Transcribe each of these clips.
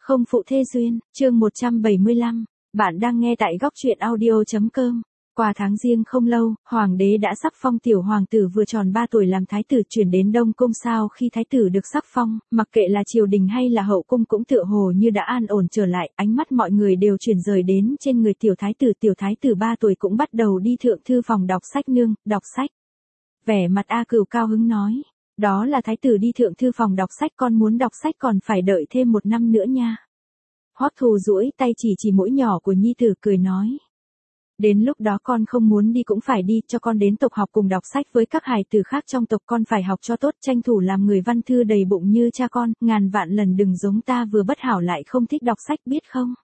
Không phụ thê duyên, chương 175. Bạn đang nghe tại góc truyện audio.com. Qua tháng giêng không lâu, hoàng đế đã sắc phong tiểu hoàng tử vừa tròn 3 tuổi làm thái tử chuyển đến Đông Cung. Sau khi thái tử được sắc phong, mặc kệ là triều đình hay là hậu cung cũng tựa hồ như đã an ổn trở lại, ánh mắt mọi người đều chuyển rời đến trên người tiểu thái tử. Tiểu thái tử 3 tuổi cũng bắt đầu đi thượng thư phòng đọc sách. Nương, đọc sách. Vẻ mặt A Cửu cao hứng nói. Đó là thái tử đi thượng thư phòng đọc sách, con muốn đọc sách còn phải đợi thêm 1 năm nữa nha. Hoắc Thù duỗi tay chỉ mũi nhỏ của nhi tử cười nói. Đến lúc đó con không muốn đi cũng phải đi, cho con đến tộc học cùng đọc sách với các hài tử khác trong tộc, con phải học cho tốt, tranh thủ làm người văn thư đầy bụng như cha con, ngàn vạn lần đừng giống ta vừa bất hảo lại không thích đọc sách, biết không?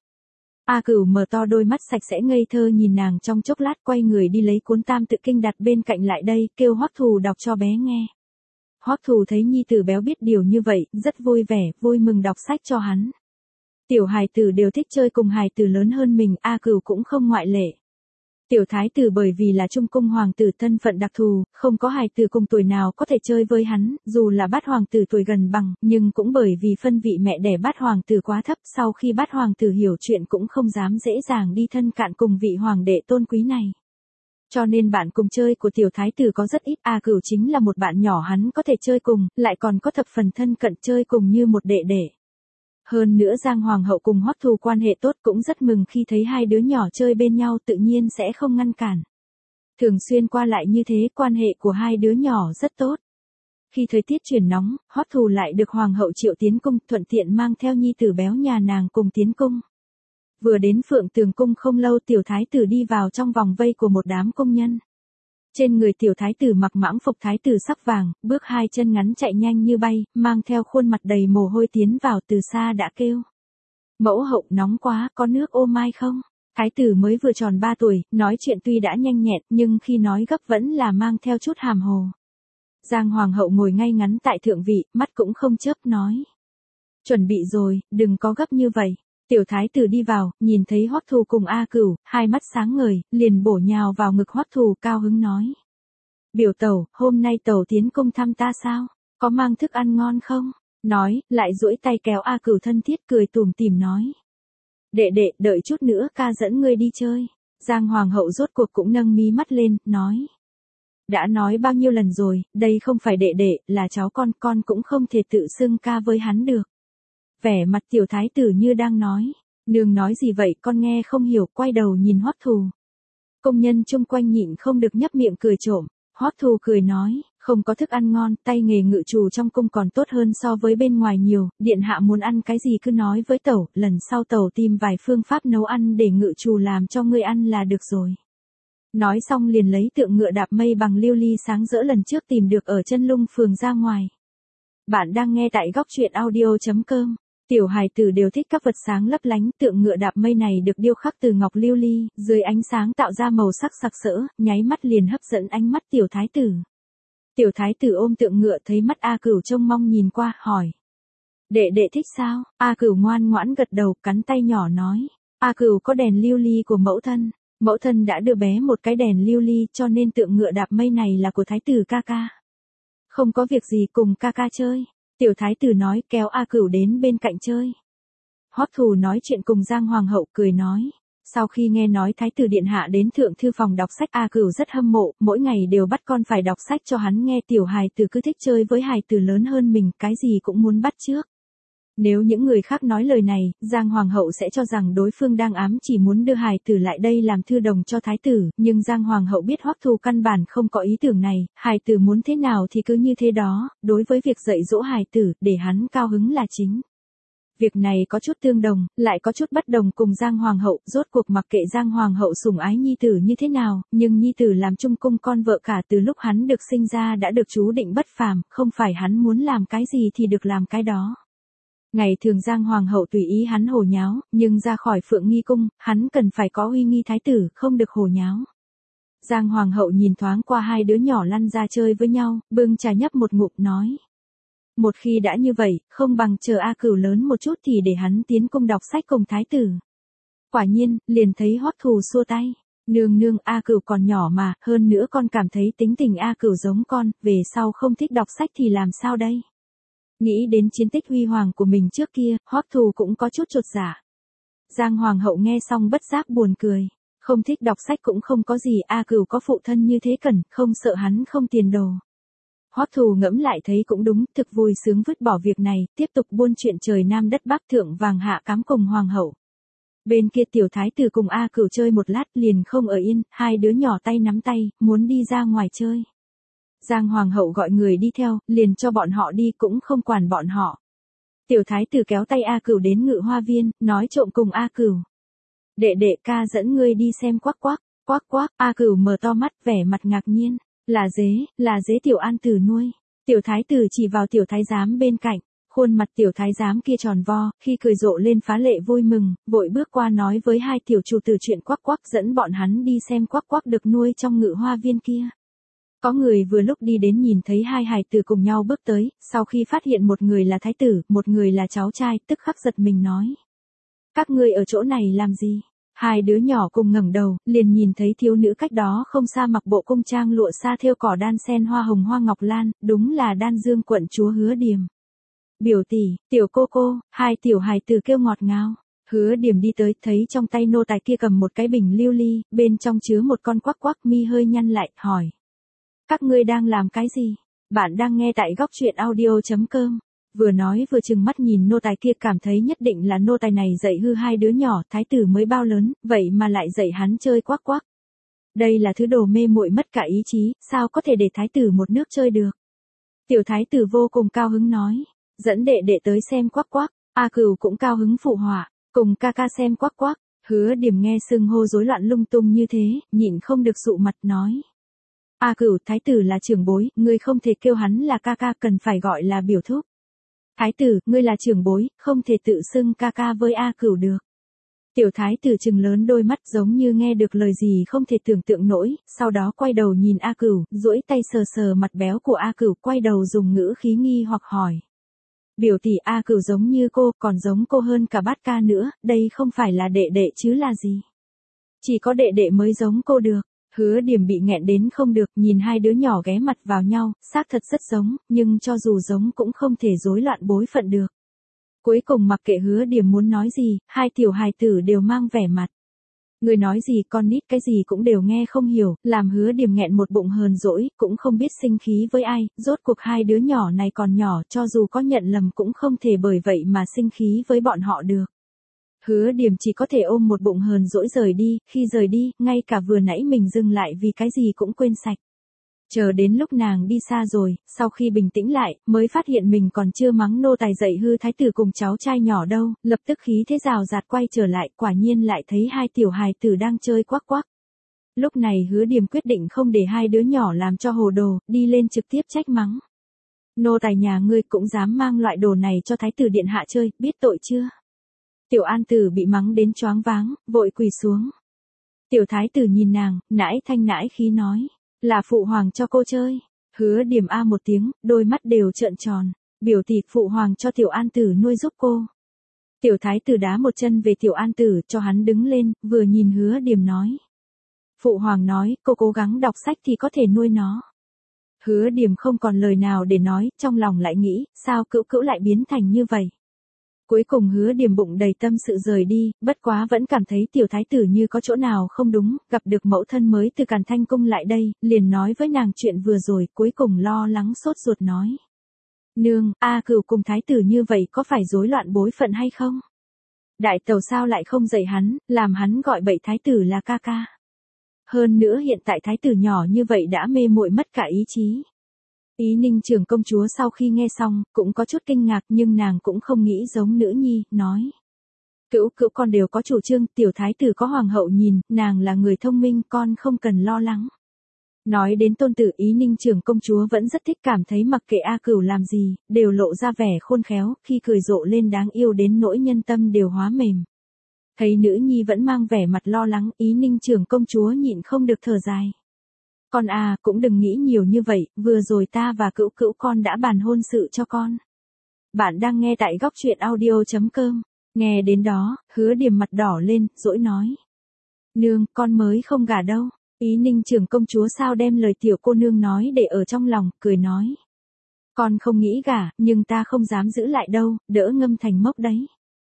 A Cửu mở to đôi mắt sạch sẽ ngây thơ nhìn nàng trong chốc lát, quay người đi lấy cuốn Tam Tự Kinh đặt bên cạnh lại đây, kêu Hoắc Thù đọc cho bé nghe. Hoắc Thù thấy nhi tử béo biết điều như vậy, rất vui vẻ, vui mừng đọc sách cho hắn. Tiểu hài tử đều thích chơi cùng hài tử lớn hơn mình, A Cửu cũng không ngoại lệ. Tiểu thái tử bởi vì là trung cung hoàng tử thân phận đặc thù, không có hài tử cùng tuổi nào có thể chơi với hắn, dù là Bát hoàng tử tuổi gần bằng, nhưng cũng bởi vì phân vị mẹ đẻ Bát hoàng tử quá thấp, sau khi Bát hoàng tử hiểu chuyện cũng không dám dễ dàng đi thân cạn cùng vị hoàng đệ tôn quý này. Cho nên bạn cùng chơi của tiểu thái tử có rất ít, A Cửu chính là một bạn nhỏ hắn có thể chơi cùng, lại còn có thập phần thân cận chơi cùng như một đệ đệ. Hơn nữa Giang Hoàng hậu cùng Hoắc Thù quan hệ tốt, cũng rất mừng khi thấy hai đứa nhỏ chơi bên nhau, tự nhiên sẽ không ngăn cản. Thường xuyên qua lại như thế, quan hệ của hai đứa nhỏ rất tốt. Khi thời tiết chuyển nóng, Hoắc Thù lại được Hoàng hậu triệu tiến cung, thuận tiện mang theo nhi tử béo nhà nàng cùng tiến cung. Vừa đến Phượng Tường cung không lâu, tiểu thái tử đi vào trong vòng vây của một đám công nhân. Trên người tiểu thái tử mặc mãng phục thái tử sắc vàng, bước 2 chân ngắn chạy nhanh như bay, mang theo khuôn mặt đầy mồ hôi tiến vào, từ xa đã kêu. Mẫu hậu, nóng quá, có nước ô mai không? Thái tử mới vừa tròn 3 tuổi, nói chuyện tuy đã nhanh nhẹn, nhưng khi nói gấp vẫn là mang theo chút hàm hồ. Giang Hoàng hậu ngồi ngay ngắn tại thượng vị, mắt cũng không chớp nói. Chuẩn bị rồi, đừng có gấp như vậy. Tiểu thái tử đi vào, nhìn thấy Hoắc Thù cùng A Cửu, hai mắt sáng ngời, liền bổ nhào vào ngực Hoắc Thù, cao hứng nói. Biểu tẩu, hôm nay tẩu tiến cung thăm ta sao? Có mang thức ăn ngon không? Nói, lại duỗi tay kéo A Cửu thân thiết, cười tủm tỉm nói. Đệ đệ, đợi chút nữa ca dẫn ngươi đi chơi. Giang Hoàng hậu rốt cuộc cũng nâng mí mắt lên, nói. Đã nói bao nhiêu lần rồi, đây không phải đệ đệ, là cháu con cũng không thể tự xưng ca với hắn được. Vẻ mặt tiểu thái tử như đang nói, nương nói gì vậy, con nghe không hiểu, quay đầu nhìn Hoắc Thù. Công nhân chung quanh nhịn không được nhấp miệng cười trộm. Hoắc Thù cười nói, không có thức ăn ngon, tay nghề ngự trù trong cung còn tốt hơn so với bên ngoài nhiều, điện hạ muốn ăn cái gì cứ nói với tẩu, lần sau tẩu tìm vài phương pháp nấu ăn để ngự trù làm cho ngươi ăn là được rồi. Nói xong liền lấy tượng ngựa đạp mây bằng lưu ly sáng rỡ lần trước tìm được ở Chân Lung phường ra ngoài. Bạn đang nghe tại góc truyện audio.com. Tiểu hài tử đều thích các vật sáng lấp lánh, tượng ngựa đạp mây này được điêu khắc từ ngọc lưu ly, dưới ánh sáng tạo ra màu sắc sặc sỡ, nháy mắt liền hấp dẫn ánh mắt tiểu thái tử. Tiểu thái tử ôm tượng ngựa thấy mắt A Cửu trông mong nhìn qua, hỏi. Đệ đệ thích sao? A Cửu ngoan ngoãn gật đầu, cắn tay nhỏ nói. A Cửu có đèn lưu ly của mẫu thân. Mẫu thân đã đưa bé một cái đèn lưu ly, cho nên tượng ngựa đạp mây này là của thái tử ca ca. Không có việc gì, cùng ca ca chơi. Tiểu thái tử nói, kéo A Cửu đến bên cạnh chơi. Hoắc Thù nói chuyện cùng Giang Hoàng hậu, cười nói. Sau khi nghe nói thái tử điện hạ đến thượng thư phòng đọc sách, A Cửu rất hâm mộ, mỗi ngày đều bắt con phải đọc sách cho hắn nghe. Tiểu hài tử cứ thích chơi với hài tử lớn hơn mình, cái gì cũng muốn bắt chước. Nếu những người khác nói lời này, Giang Hoàng hậu sẽ cho rằng đối phương đang ám chỉ muốn đưa hài tử lại đây làm thư đồng cho thái tử, nhưng Giang Hoàng hậu biết Hoắc Thù căn bản không có ý tưởng này, hài tử muốn thế nào thì cứ như thế đó, đối với việc dạy dỗ hài tử, để hắn cao hứng là chính. Việc này có chút tương đồng, lại có chút bất đồng cùng Giang Hoàng hậu, rốt cuộc mặc kệ Giang Hoàng hậu sủng ái nhi tử như thế nào, nhưng nhi tử làm trung cung con vợ cả từ lúc hắn được sinh ra đã được chú định bất phàm, không phải hắn muốn làm cái gì thì được làm cái đó. Ngày thường Giang Hoàng hậu tùy ý hắn hồ nháo, nhưng ra khỏi Phượng Nghi cung, hắn cần phải có uy nghi thái tử, không được hồ nháo. Giang Hoàng hậu nhìn thoáng qua hai đứa nhỏ lăn ra chơi với nhau, bưng trà nhấp một ngụm nói. Một khi đã như vậy, không bằng chờ A Cửu lớn một chút thì để hắn tiến cung đọc sách cùng thái tử. Quả nhiên, liền thấy Hoắc Thù xua tay. Nương nương, A Cửu còn nhỏ mà, hơn nữa con cảm thấy tính tình A Cửu giống con, về sau không thích đọc sách thì làm sao đây? Nghĩ đến chiến tích huy hoàng của mình trước kia, Hoắc Thù cũng có chút chột dạ. Giang Hoàng hậu nghe xong bất giác buồn cười. Không thích đọc sách cũng không có gì, A Cửu có phụ thân như thế cần, không sợ hắn không tiền đồ. Hoắc Thù ngẫm lại thấy cũng đúng, thực vui sướng vứt bỏ việc này, tiếp tục buôn chuyện trời Nam đất Bắc thượng vàng hạ cám cùng Hoàng hậu. Bên kia tiểu thái tử cùng A Cửu chơi một lát liền không ở yên, hai đứa nhỏ tay nắm tay, muốn đi ra ngoài chơi. Giang Hoàng hậu gọi người đi theo, liền cho bọn họ đi cũng không quản bọn họ. Tiểu thái tử kéo tay A Cửu đến Ngự Hoa Viên, nói trộm cùng A Cửu. Đệ đệ ca dẫn ngươi đi xem quắc quắc, A Cửu mở to mắt vẻ mặt ngạc nhiên. Là dế tiểu an tử nuôi. Tiểu thái tử chỉ vào tiểu thái giám bên cạnh, khuôn mặt tiểu thái giám kia tròn vo, khi cười rộ lên phá lệ vui mừng, vội bước qua nói với hai tiểu chủ tử chuyện quắc quắc dẫn bọn hắn đi xem quắc quắc được nuôi trong Ngự Hoa Viên kia. Có người vừa lúc đi đến nhìn thấy hai hài tử cùng nhau bước tới, sau khi phát hiện một người là thái tử, một người là cháu trai, tức khắc giật mình nói. Các ngươi ở chỗ này làm gì? Hai đứa nhỏ cùng ngẩng đầu, liền nhìn thấy thiếu nữ cách đó không xa mặc bộ cung trang lụa sa thêu cỏ đan sen hoa hồng hoa ngọc lan, đúng là Đan Dương quận chúa Hứa Điềm. Biểu tỷ, tiểu cô, hai tiểu hài tử kêu ngọt ngào. Hứa Điềm đi tới, thấy trong tay nô tài kia cầm một cái bình lưu ly, bên trong chứa một con quắc quắc, mi hơi nhăn lại, hỏi. Các ngươi đang làm cái gì? Bạn đang nghe tại góc truyện audio.com. Vừa nói vừa trừng mắt nhìn nô tài kia, cảm thấy nhất định là nô tài này dạy hư hai đứa nhỏ, thái tử mới bao lớn, vậy mà lại dạy hắn chơi quắc quắc. Đây là thứ đồ mê muội mất cả ý chí, sao có thể để thái tử một nước chơi được. Tiểu thái tử vô cùng cao hứng nói, dẫn đệ đệ tới xem quắc quắc. A Cửu cũng cao hứng phụ họa, cùng ca ca xem quắc quắc. Hứa Điềm nghe xưng hô rối loạn lung tung như thế, nhịn không được sụ mặt nói. A Cửu, thái tử là trưởng bối, ngươi không thể kêu hắn là ca ca, cần phải gọi là biểu thúc. Thái tử, ngươi là trưởng bối, không thể tự xưng ca ca với A Cửu được. Tiểu thái tử trừng lớn đôi mắt giống như nghe được lời gì không thể tưởng tượng nổi, sau đó quay đầu nhìn A Cửu, duỗi tay sờ sờ mặt béo của A Cửu, quay đầu dùng ngữ khí nghi hoặc hỏi. Biểu tỷ, A Cửu giống như cô, còn giống cô hơn cả bát ca nữa, đây không phải là đệ đệ chứ là gì? Chỉ có đệ đệ mới giống cô được. Hứa Điềm bị nghẹn đến không được, nhìn hai đứa nhỏ ghé mặt vào nhau, xác thật rất giống, nhưng cho dù giống cũng không thể rối loạn bối phận được. Cuối cùng mặc kệ Hứa Điềm muốn nói gì, hai tiểu hài tử đều mang vẻ mặt. Người nói gì con nít cái gì cũng đều nghe không hiểu, làm Hứa Điềm nghẹn một bụng hờn dỗi, cũng không biết sinh khí với ai, rốt cuộc hai đứa nhỏ này còn nhỏ, cho dù có nhận lầm cũng không thể bởi vậy mà sinh khí với bọn họ được. Hứa Điềm chỉ có thể ôm một bụng hờn dỗi rời đi, khi rời đi, ngay cả vừa nãy mình dừng lại vì cái gì cũng quên sạch. Chờ đến lúc nàng đi xa rồi, sau khi bình tĩnh lại, mới phát hiện mình còn chưa mắng nô tài dạy hư thái tử cùng cháu trai nhỏ đâu, lập tức khí thế rào rạt quay trở lại, quả nhiên lại thấy hai tiểu hài tử đang chơi quắc quắc. Lúc này Hứa Điềm quyết định không để hai đứa nhỏ làm cho hồ đồ, đi lên trực tiếp trách mắng. Nô tài nhà ngươi cũng dám mang loại đồ này cho thái tử điện hạ chơi, biết tội chưa? Tiểu An Tử bị mắng đến choáng váng, vội quỳ xuống. Tiểu thái tử nhìn nàng, nãi thanh nãi khí nói, là phụ hoàng cho cô chơi. Hứa Điềm a một tiếng, đôi mắt đều trợn tròn, biểu tỷ, phụ hoàng cho Tiểu An Tử nuôi giúp cô. Tiểu thái tử đá một chân về Tiểu An Tử, cho hắn đứng lên, vừa nhìn Hứa Điềm nói. Phụ hoàng nói, cô cố gắng đọc sách thì có thể nuôi nó. Hứa Điềm không còn lời nào để nói, trong lòng lại nghĩ, sao Cửu Cửu lại biến thành như vậy. Cuối cùng Hứa Điềm bụng đầy tâm sự rời đi, bất quá vẫn cảm thấy tiểu thái tử như có chỗ nào không đúng, gặp được mẫu thân mới từ Càn Thanh Cung lại đây, liền nói với nàng chuyện vừa rồi, cuối cùng lo lắng sốt ruột nói. Nương, A Cửu cùng thái tử như vậy có phải rối loạn bối phận hay không? Đại tẩu sao lại không dạy hắn, làm hắn gọi bậy thái tử là ca ca. Hơn nữa hiện tại thái tử nhỏ như vậy đã mê muội mất cả ý chí. Ý Ninh trưởng công chúa sau khi nghe xong, cũng có chút kinh ngạc nhưng nàng cũng không nghĩ giống nữ nhi, nói. Cửu Cửu con đều có chủ trương, tiểu thái tử có hoàng hậu nhìn, nàng là người thông minh, con không cần lo lắng. Nói đến tôn tử, Ý Ninh trưởng công chúa vẫn rất thích, cảm thấy mặc kệ A Cửu làm gì, đều lộ ra vẻ khôn khéo, khi cười rộ lên đáng yêu đến nỗi nhân tâm đều hóa mềm. Thấy nữ nhi vẫn mang vẻ mặt lo lắng, Ý Ninh trưởng công chúa nhịn không được thở dài. Con à, cũng đừng nghĩ nhiều như vậy, vừa rồi ta và Cửu Cửu con đã bàn hôn sự cho con. Bạn đang nghe tại góc truyện audio.com. Nghe đến đó, Hứa Điềm mặt đỏ lên, dỗi nói. Nương, con mới không gả đâu. Ý Ninh trưởng công chúa sao đem lời tiểu cô nương nói để ở trong lòng, cười nói. Con không nghĩ gả, nhưng ta không dám giữ lại đâu, đỡ ngâm thành mốc đấy.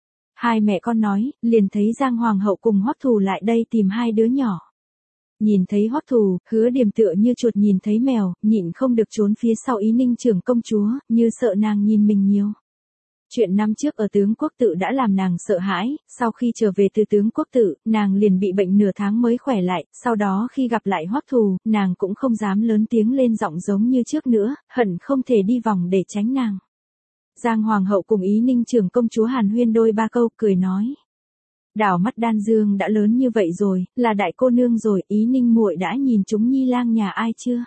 Hai mẹ con nói, liền thấy Giang Hoàng hậu cùng Hoắc Thù lại đây tìm hai đứa nhỏ. Nhìn thấy Hoắc Thù, Hứa Điềm tựa như chuột nhìn thấy mèo, nhịn không được trốn phía sau Ý Ninh trưởng công chúa, như sợ nàng nhìn mình nhiều. Chuyện năm trước ở tướng quốc tự đã làm nàng sợ hãi, sau khi trở về từ tướng quốc tự, nàng liền bị bệnh nửa tháng mới khỏe lại, sau đó khi gặp lại Hoắc Thù, nàng cũng không dám lớn tiếng lên giọng giống như trước nữa, hận không thể đi vòng để tránh nàng. Giang Hoàng hậu cùng Ý Ninh trưởng công chúa hàn huyên đôi ba câu, cười nói. Đảo mắt Đan Dương đã lớn như vậy rồi, là đại cô nương rồi, Ý Ninh muội đã nhìn chúng nhi lang nhà ai chưa?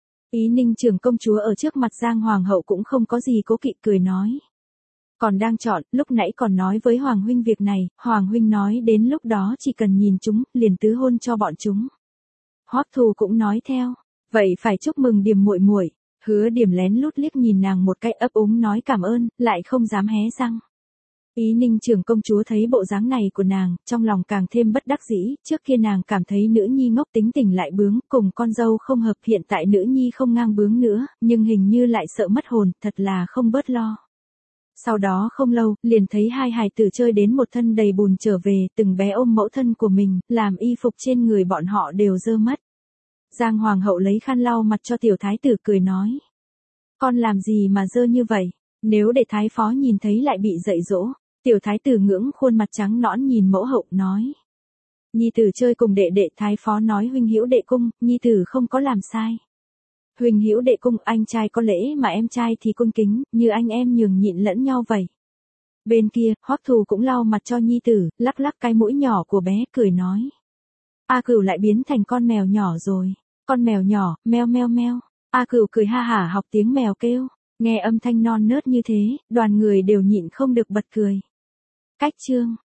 Ý Ninh trưởng công chúa ở trước mặt Giang Hoàng hậu cũng không có gì cố kỵ, cười nói. Còn đang chọn, lúc nãy còn nói với Hoàng huynh việc này, Hoàng huynh nói đến lúc đó chỉ cần nhìn chúng, liền tứ hôn cho bọn chúng. Hoắc Thù cũng nói theo, vậy phải chúc mừng Điềm muội muội. Hứa Điềm lén lút liếc nhìn nàng một cái, ấp úng nói cảm ơn, lại không dám hé răng. Ý Ninh trưởng công chúa thấy bộ dáng này của nàng, trong lòng càng thêm bất đắc dĩ, trước kia nàng cảm thấy nữ nhi ngốc tính tình lại bướng, cùng con dâu không hợp, hiện tại nữ nhi không ngang bướng nữa, nhưng hình như lại sợ mất hồn, thật là không bớt lo. Sau đó không lâu, liền thấy hai hài tử chơi đến một thân đầy bùn trở về, từng bé ôm mẫu thân của mình, làm y phục trên người bọn họ đều dơ mất. Giang Hoàng hậu lấy khăn lau mặt cho tiểu thái tử, cười nói. Con làm gì mà dơ như vậy, nếu để thái phó nhìn thấy lại bị dạy dỗ. Tiểu thái tử ngưỡng khuôn mặt trắng nõn nhìn mẫu hậu, nói. Nhi tử chơi cùng đệ đệ, thái phó nói huynh hữu đệ cung, nhi tử không có làm sai. Huynh hữu đệ cung, anh trai có lễ mà em trai thì cung kính, như anh em nhường nhịn lẫn nhau vậy. Bên kia, Hoắc Thù cũng lau mặt cho nhi tử, lắc lắc cái mũi nhỏ của bé, cười nói. A Cửu lại biến thành con mèo nhỏ rồi. Con mèo nhỏ, meo meo meo. A Cửu cười ha hả học tiếng mèo kêu. Nghe âm thanh non nớt như thế, đoàn người đều nhịn không được bật cười. Cách chương